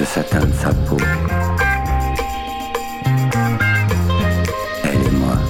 satin de sa peau. Elle et moi.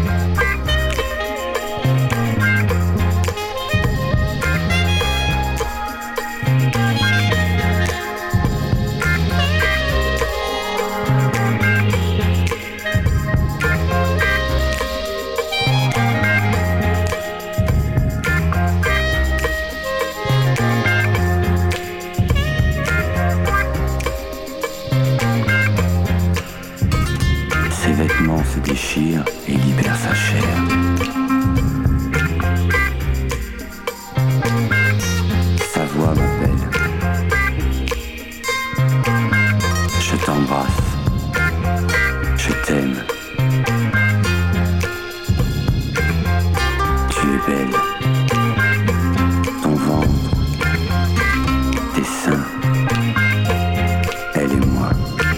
Se déchire et libère sa chair. Sa voix m'appelle. Je t'embrasse. Je t'aime. Tu es belle. Ton ventre. Tes seins. Elle et moi.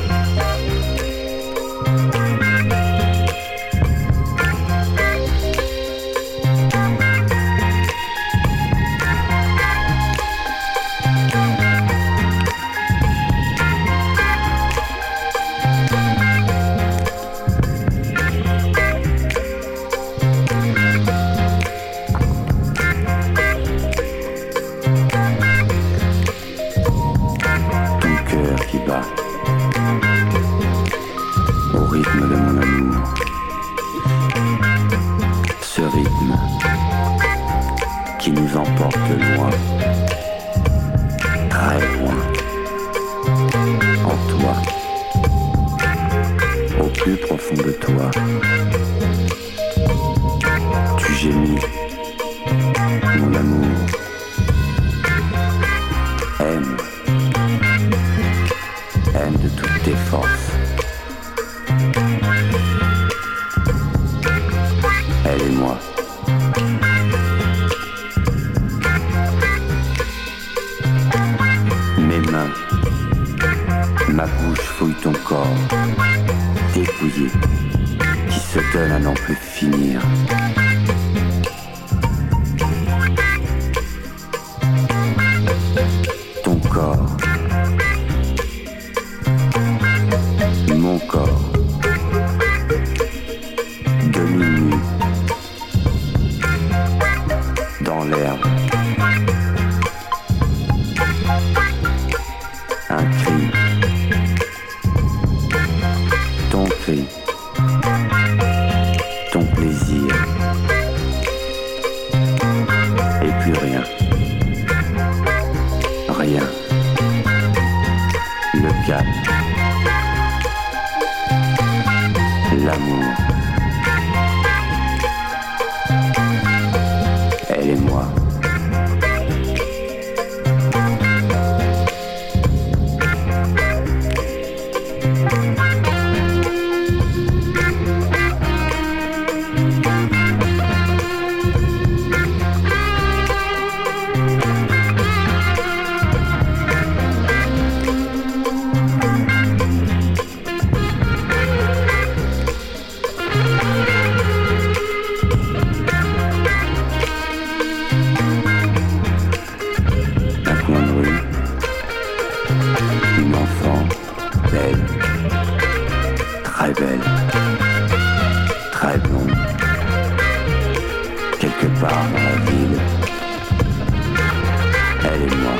Au rythme de mon amour, ce rythme qui nous emporte loin, très loin, en toi, au plus profond de toi. Tu gémis, mon amour, aime de toutes tes forces. Elle et moi. Mes mains, ma bouche fouille ton corps, dépouillé, qui se donne à n'en plus finir. Ton corps, mon corps, demi-nu, dans l'herbe, un cri, ton cri, ton plaisir, et puis rien, rien, le calme. L'amour, elle et moi. Très belle, très blonde, quelque part dans la ville, elle et moi.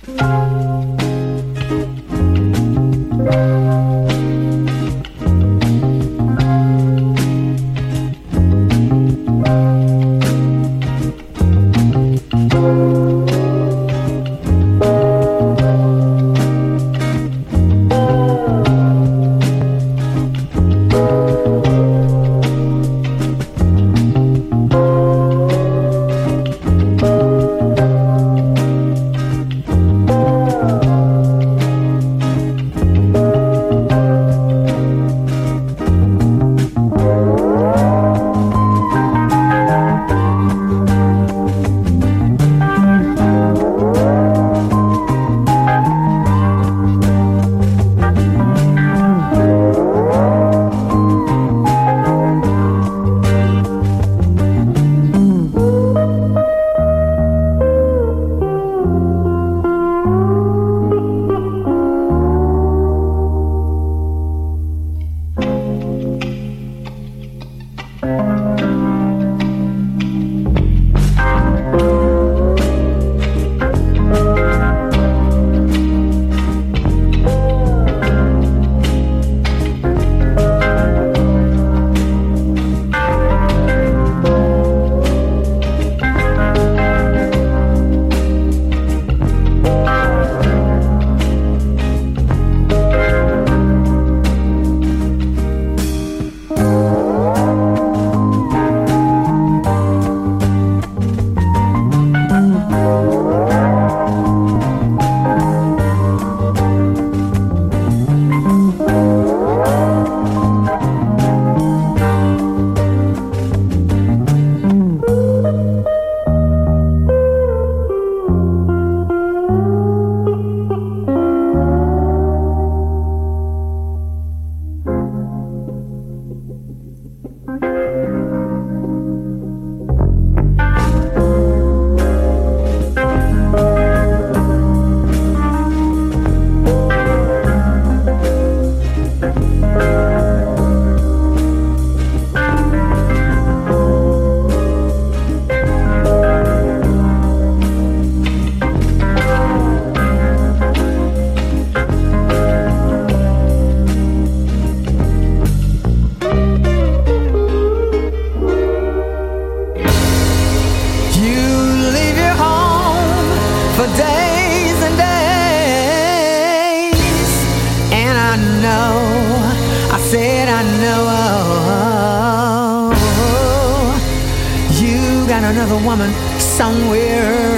another woman somewhere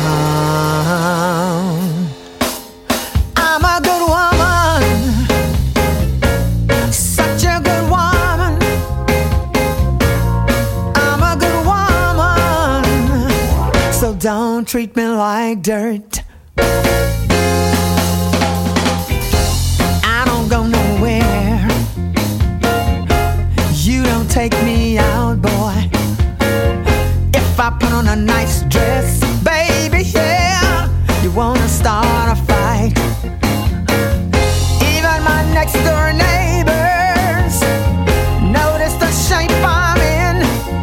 around. I'm a good woman, such a good woman. I'm a good woman, so don't treat me like dirt. I don't go nowhere, you don't take me out, boy. If I put on a nice dress, baby, yeah, you wanna start a fight. Even my next door neighbors notice the shape I'm in.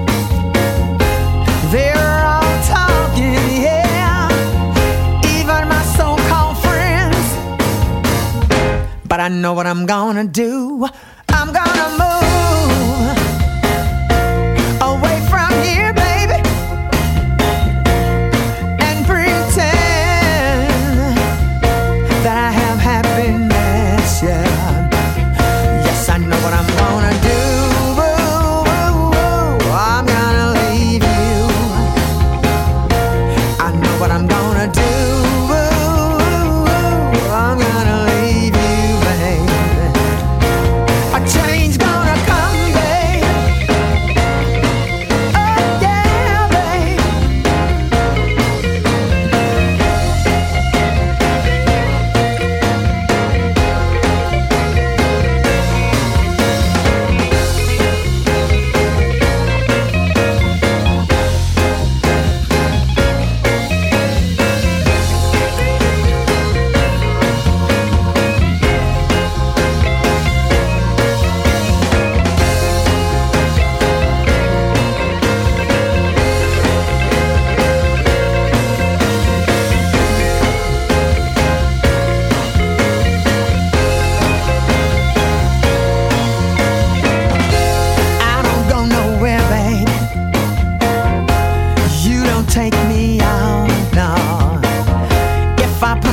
They're all talking, yeah, even my so-called friends. But I know what I'm gonna do. I'm gonna move away from here, baby, and pretend that I have happiness, yeah. Yes, I know what I'm gonna do. I'm gonna leave you. I know what I'm gonna do. I'm gonna leave you, baby. A change gonna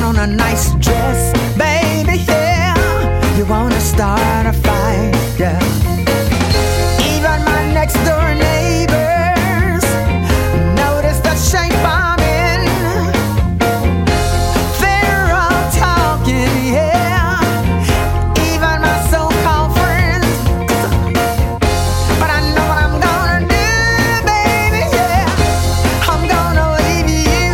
on a nice dress, baby, yeah. You wanna start a fight, yeah. Even my next door neighbors notice the shape I'm in. They're all talking, yeah. Even my so-called friends. But I know what I'm gonna do, baby, yeah. I'm gonna leave you.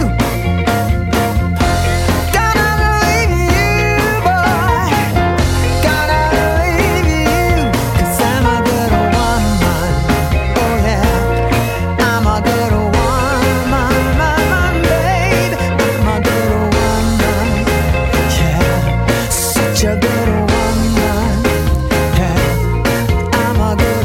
Gonna leave you, boy. Gonna leave you. 'Cause I'm a good woman. Oh yeah. I'm a good woman, babe. I'm a good woman. Yeah. Such a good woman. Yeah. I'm a good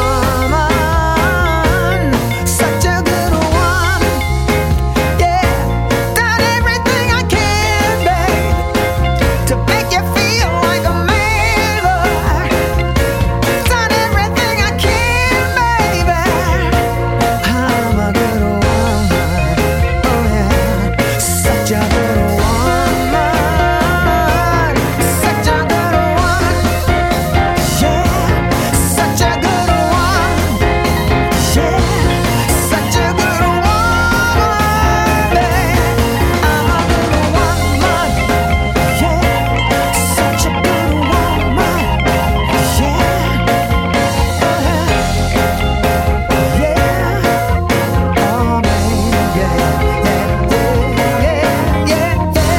woman. Such a good woman. Yeah. Done everything I can, babe, to make you feel like a man, boy. Done everything I can, baby. I'm a good woman. Oh yeah. Such a good woman. Such a good woman. Yeah. Such a good woman. Yeah. Such a good woman, babe. I'm a good woman. Yeah. Such a good woman. Yeah. Yeah. Oh, baby. Yeah. Yeah.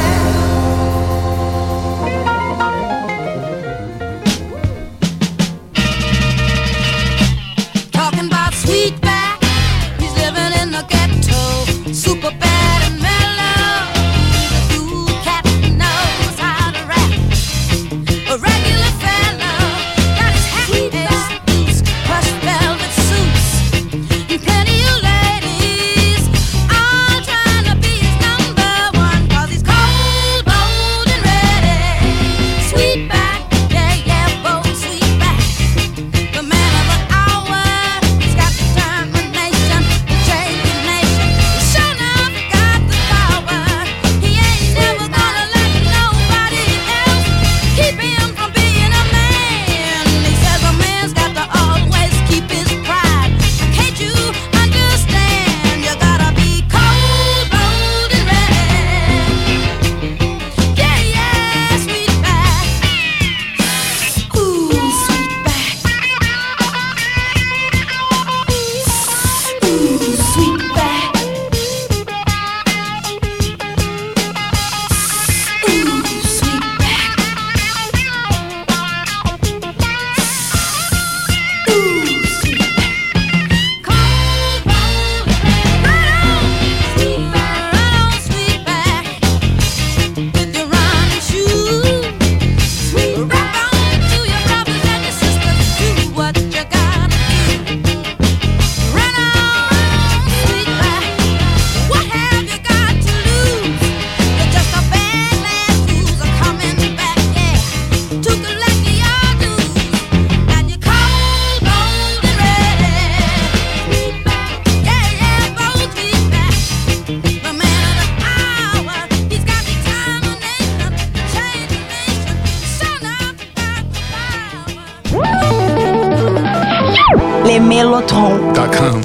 Talking about Sweetback, he's living in the ghetto, super bad and mellow. The cool cat knows how to rap. A regular fellow, got his hat loose, crushed velvet suits, and plenty of ladies, all trying to be his number one, 'cause he's cold, bold, and ready. Sweetback, yeah, bold Sweetback. The man of the hour, he's got determination to change the nation. He sure enough got the power. He ain't never gonna let nobody else keep him from being a man. He says a man's got to always keep his pride. Can't you understand? You gotta be cold, bold, and ready. Yeah, Sweetback. Ooh, Sweetback. Ooh, Sweetback. Ooh, Sweetback. Ooh, Sweetback. Cold, bold, right on, Sweetback. With your running shoes, rock on to your brothers and your sisters. Do what you gotta do. Run on, Sweetback. What have you got to lose? You're just a bad man who's a coming back, yeah, to collect your dues. And you're cold, bold, and ready. Sweetback, yeah, bold Sweetback. The man of the hour, he's got determination to change the nation. Sure enough, got the power. Les Mélotrons.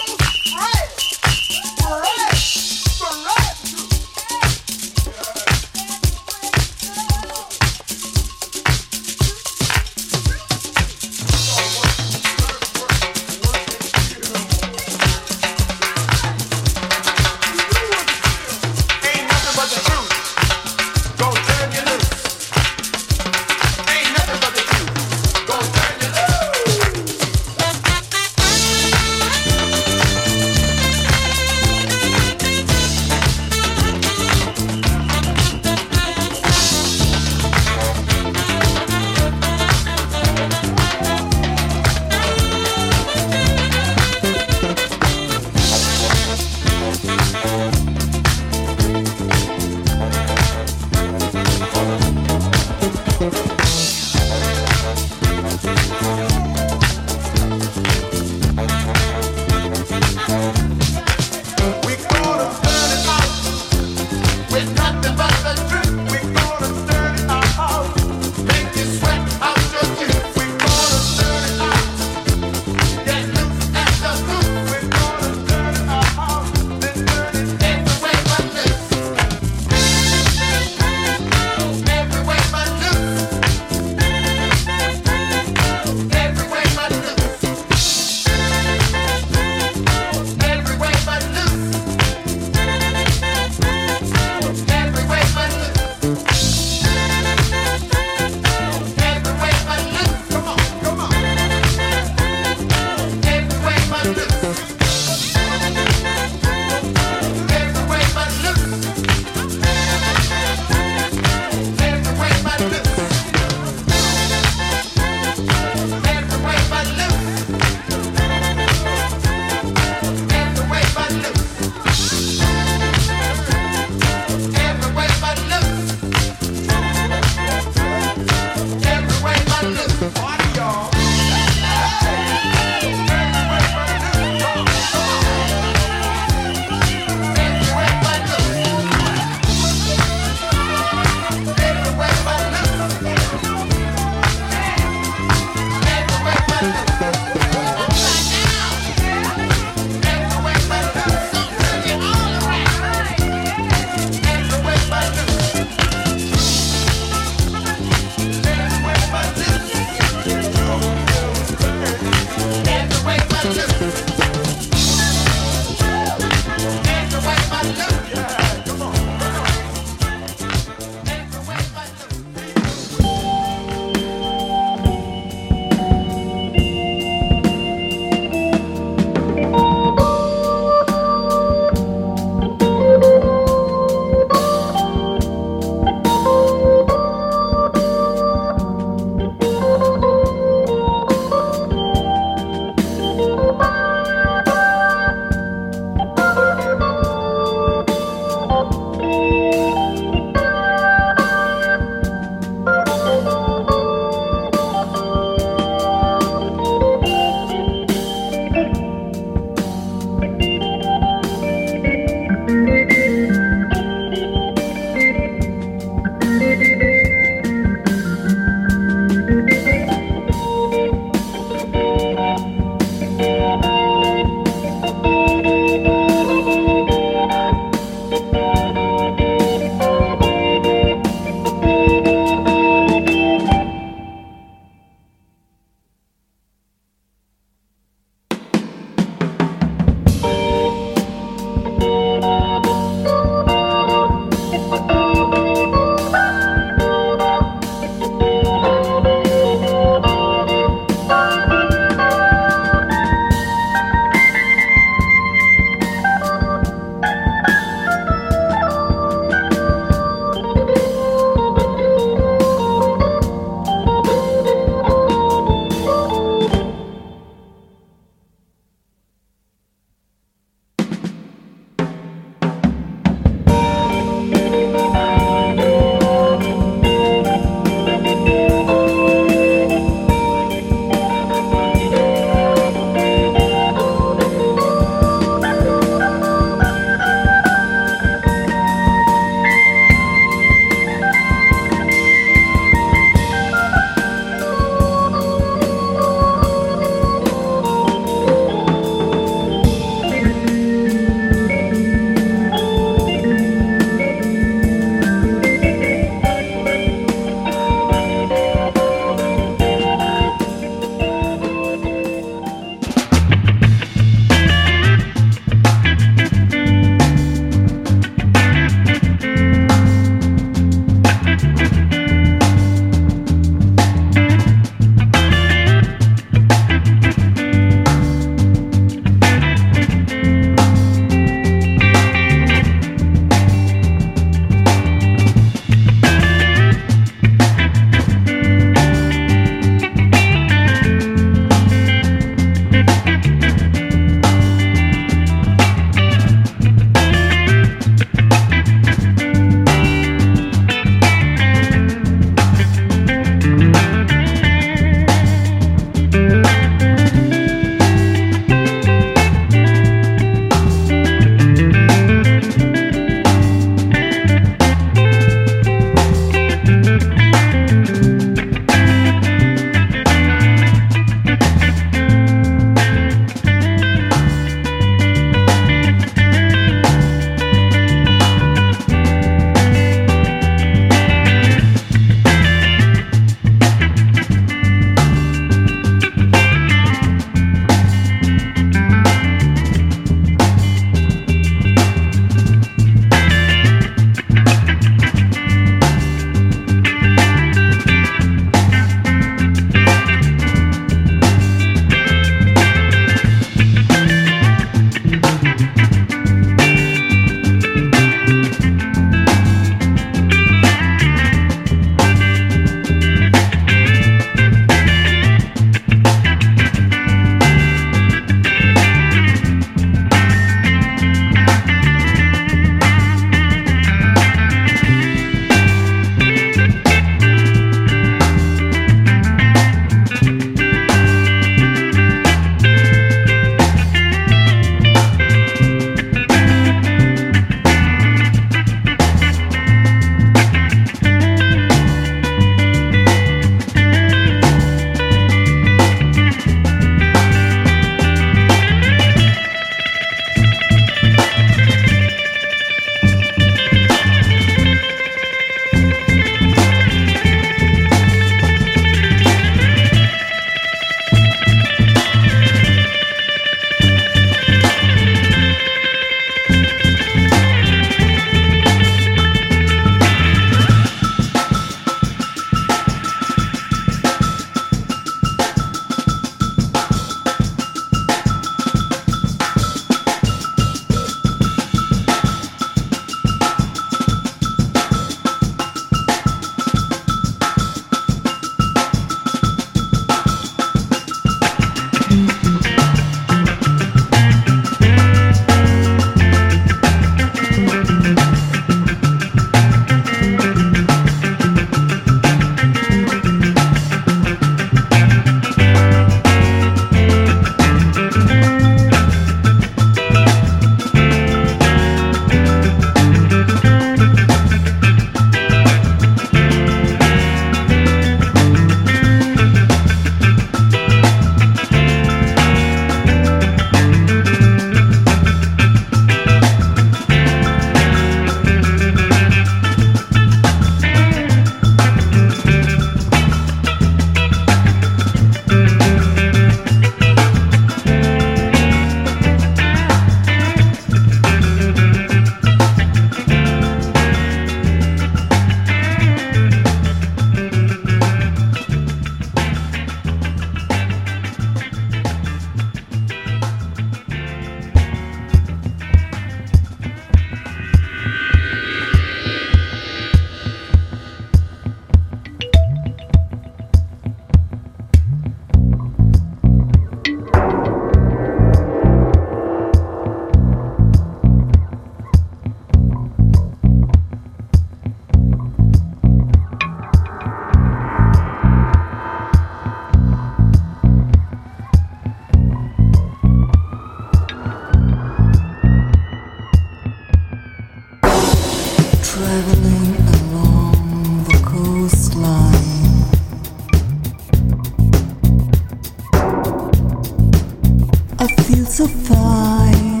so fine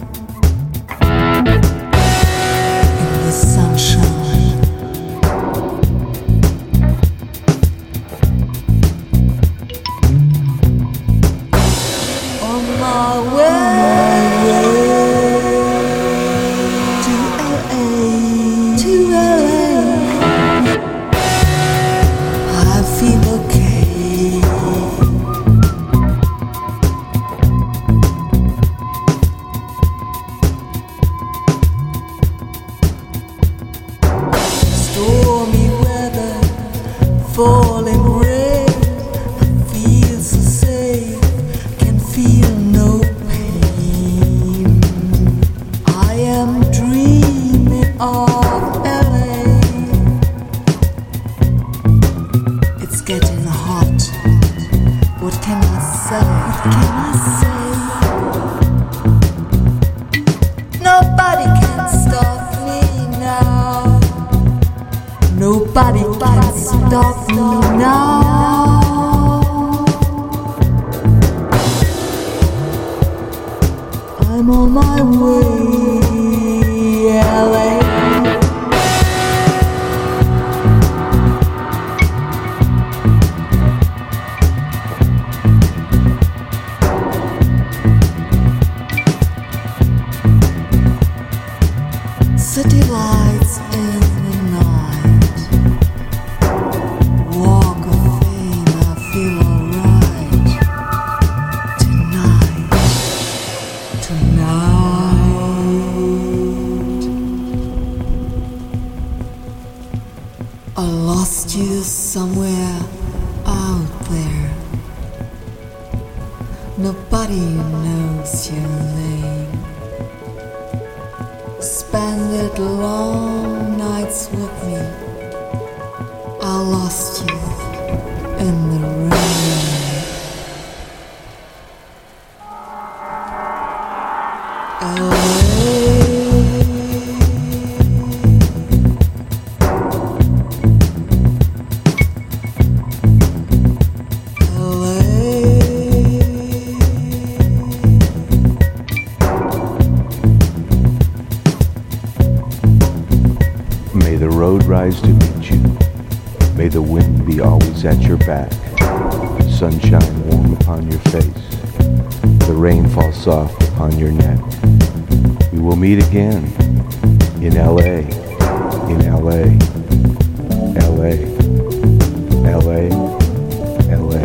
in the sunshine. On my way to LA, I feel okay. Stormy weather, falling rain, I feel so safe, can feel no pain. I am dreaming of LA. It's getting hot. What can I say? What can I say? Nobody can stop me now. Nobody can stop me now. I'm on my way, LA. City lights in the night. Walk of fame, I feel alright. Tonight, tonight. I lost you somewhere out there. Nobody knows your name. Spend long nights with me. I lost you in the rain. May the road rise to meet you. May the wind be always at your back. Sunshine warm upon your face. The rain fall soft upon your neck. We will meet again in LA, in LA, LA, LA, LA.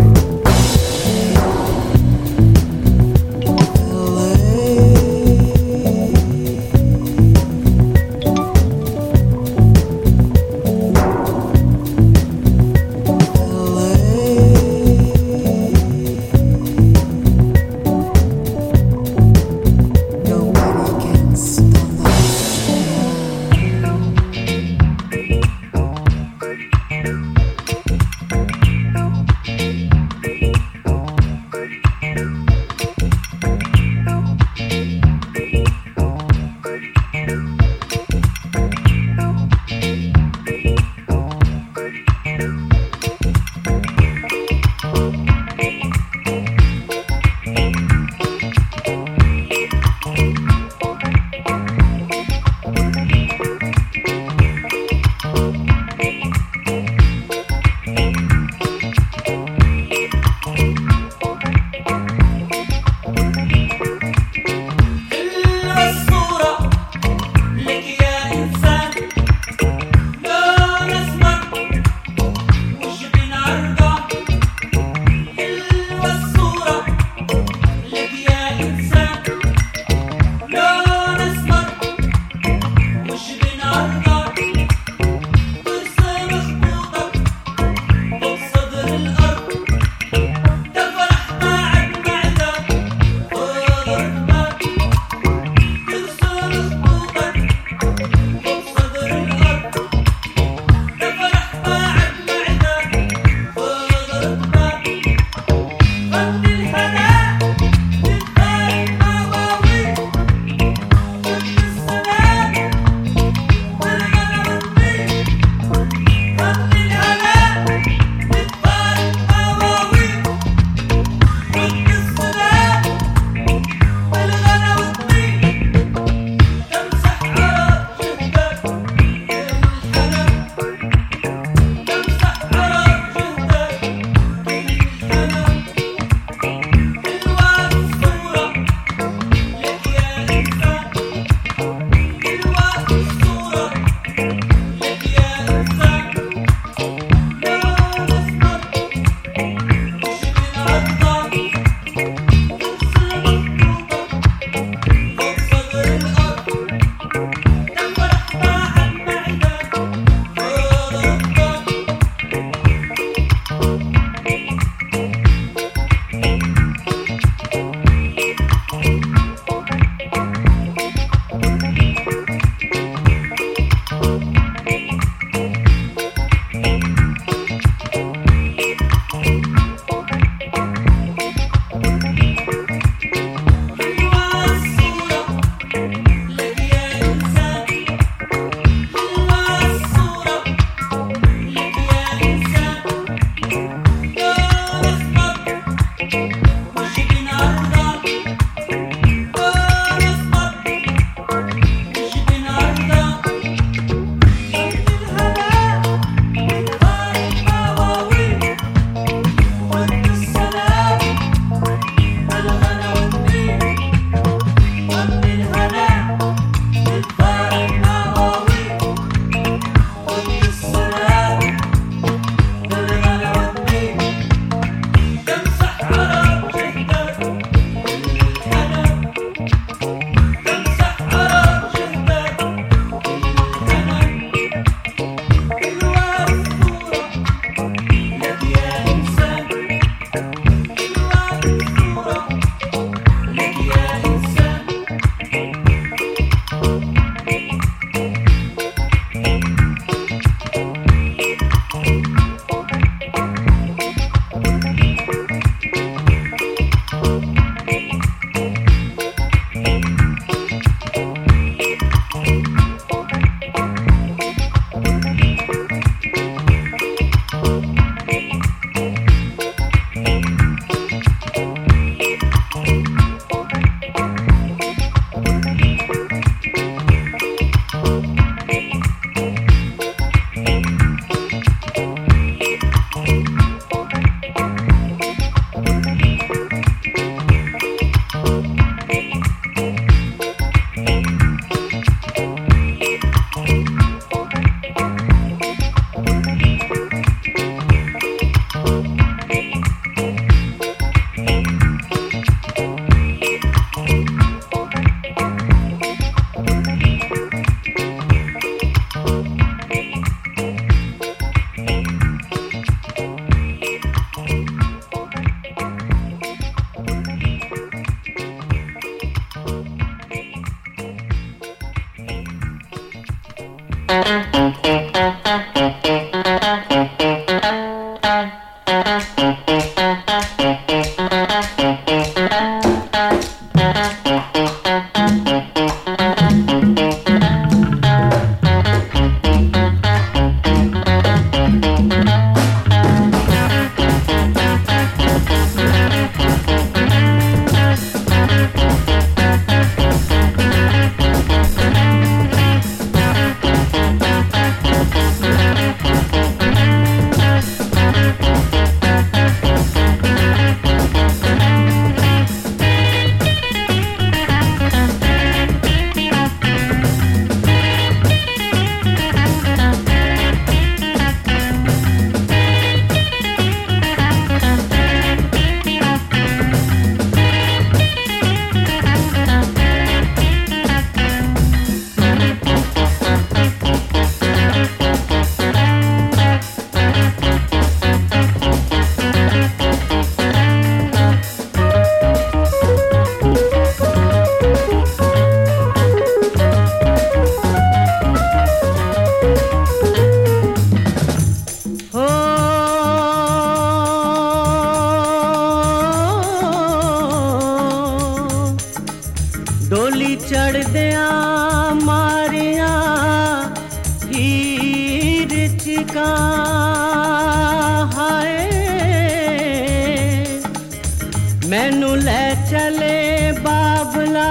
मैनू ले चले बाबला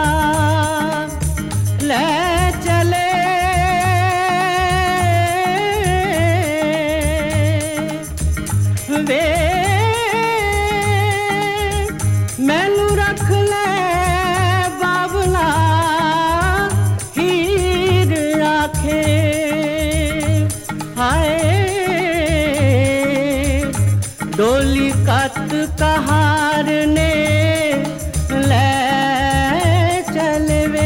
ले चले वे मैनू रख ले बाबला हीर आखे हाय डोली कत कहार ने ले चलवे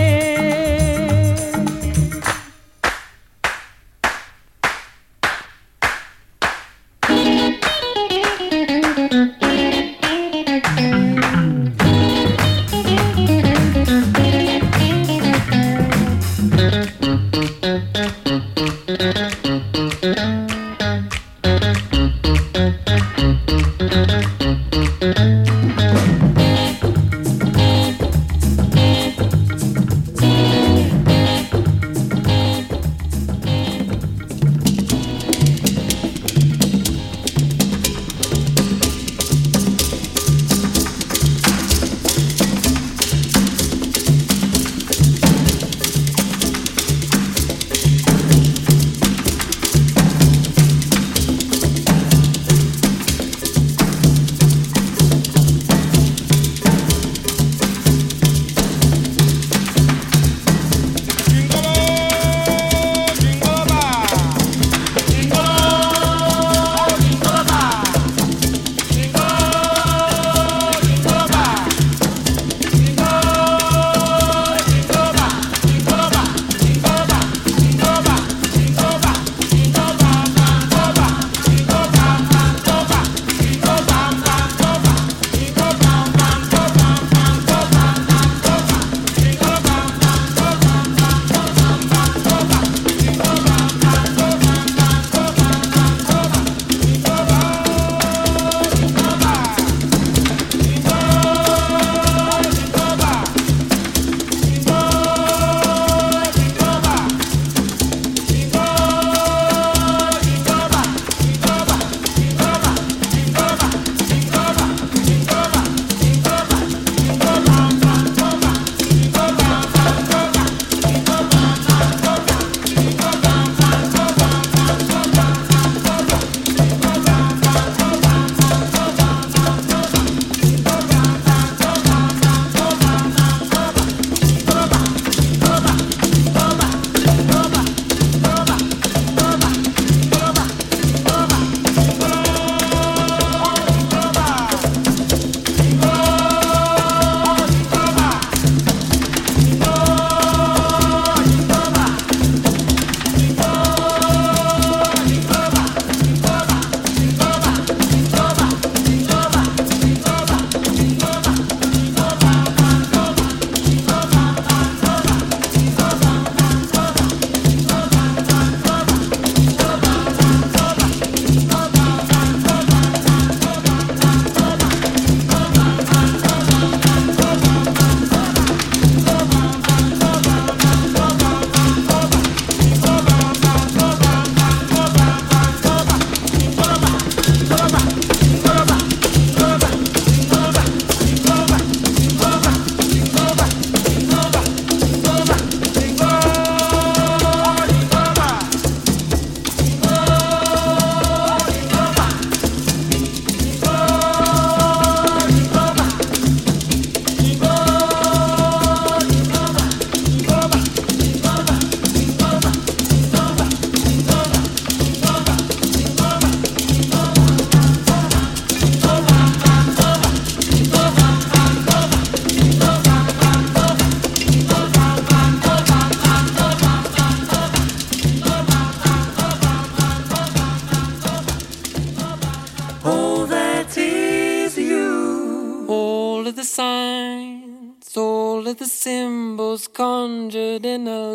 all of the symbols conjured in a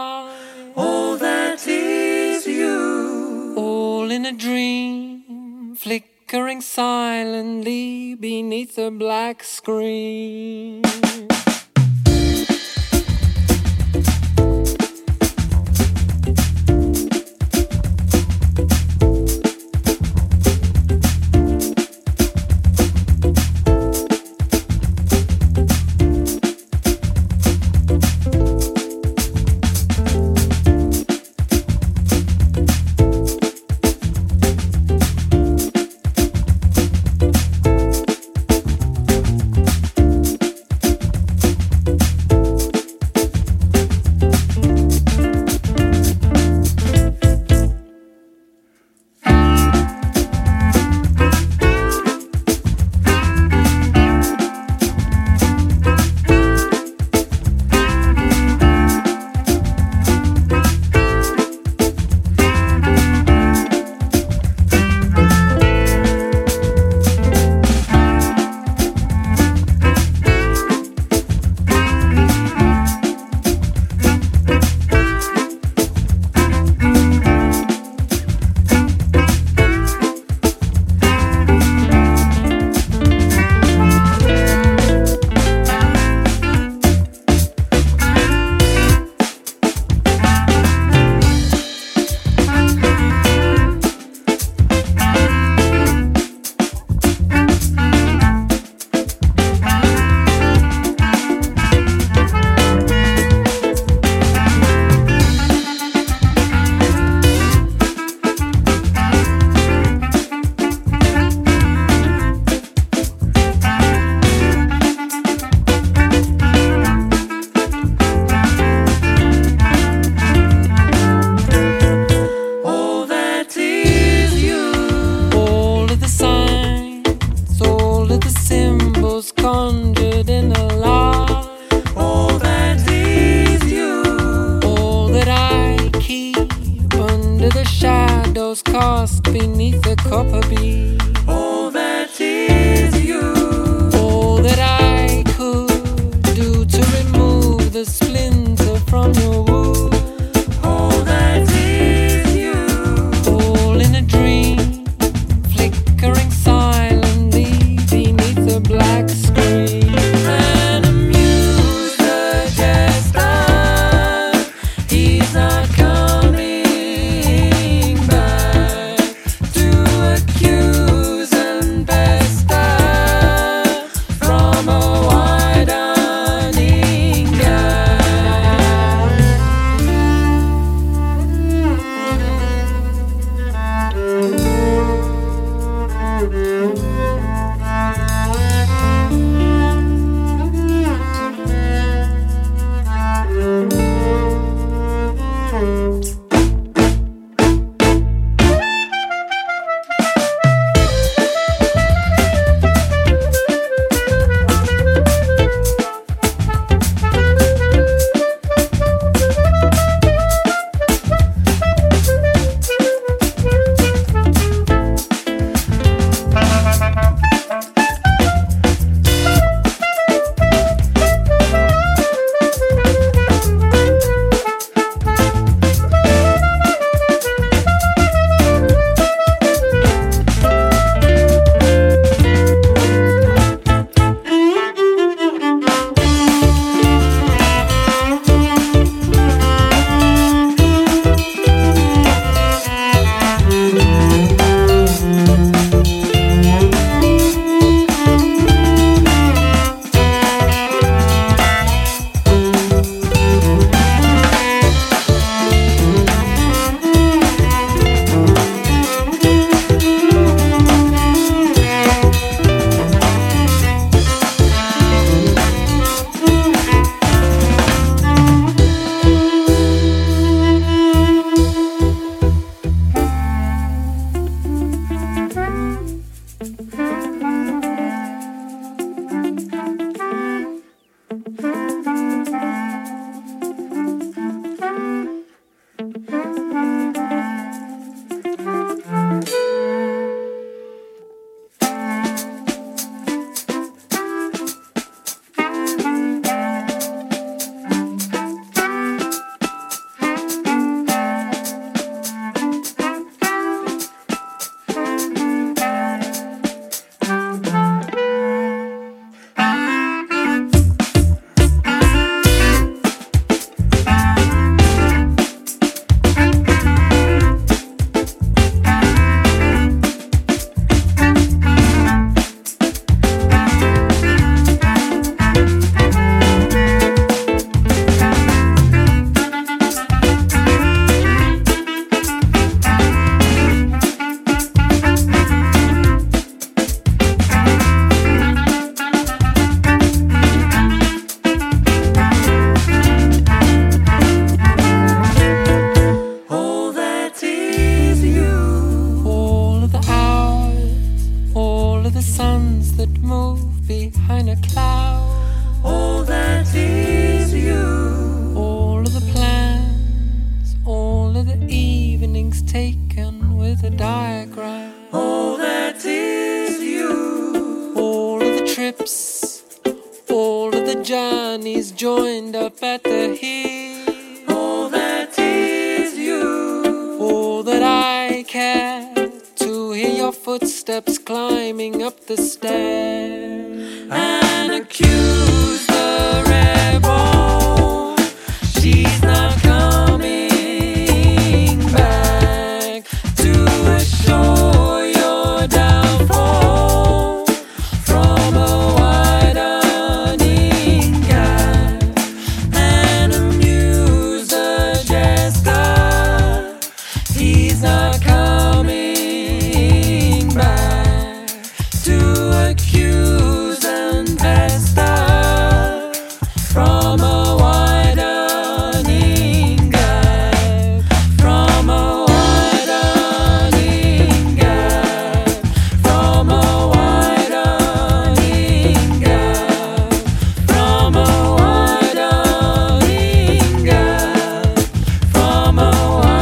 lie. All that is you. All in a dream, flickering silently beneath a black screen. a black screen and amuse the jester. He's not coming back to accuse and pester from a widening gap. journeys joined up at the heel. All that is you. All that I care to hear your footsteps climbing up the stairs and accuse the rebel. She's not coming back to assure your downfall from a widening gap and amuse the jester. He's not coming back to accuse and pester from a widening gap, from a widening gap, from a widening gap, from a widening gap, from a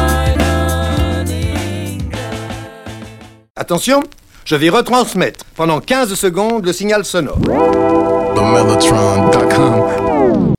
widening gap. Attention, je vais retransmettre pendant 15 secondes le signal sonore. TheMellotron.com.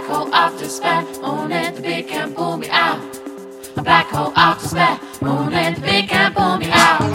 black hole of despair. Only the big can pull me out. A black hole of despair. Only the big can pull me out.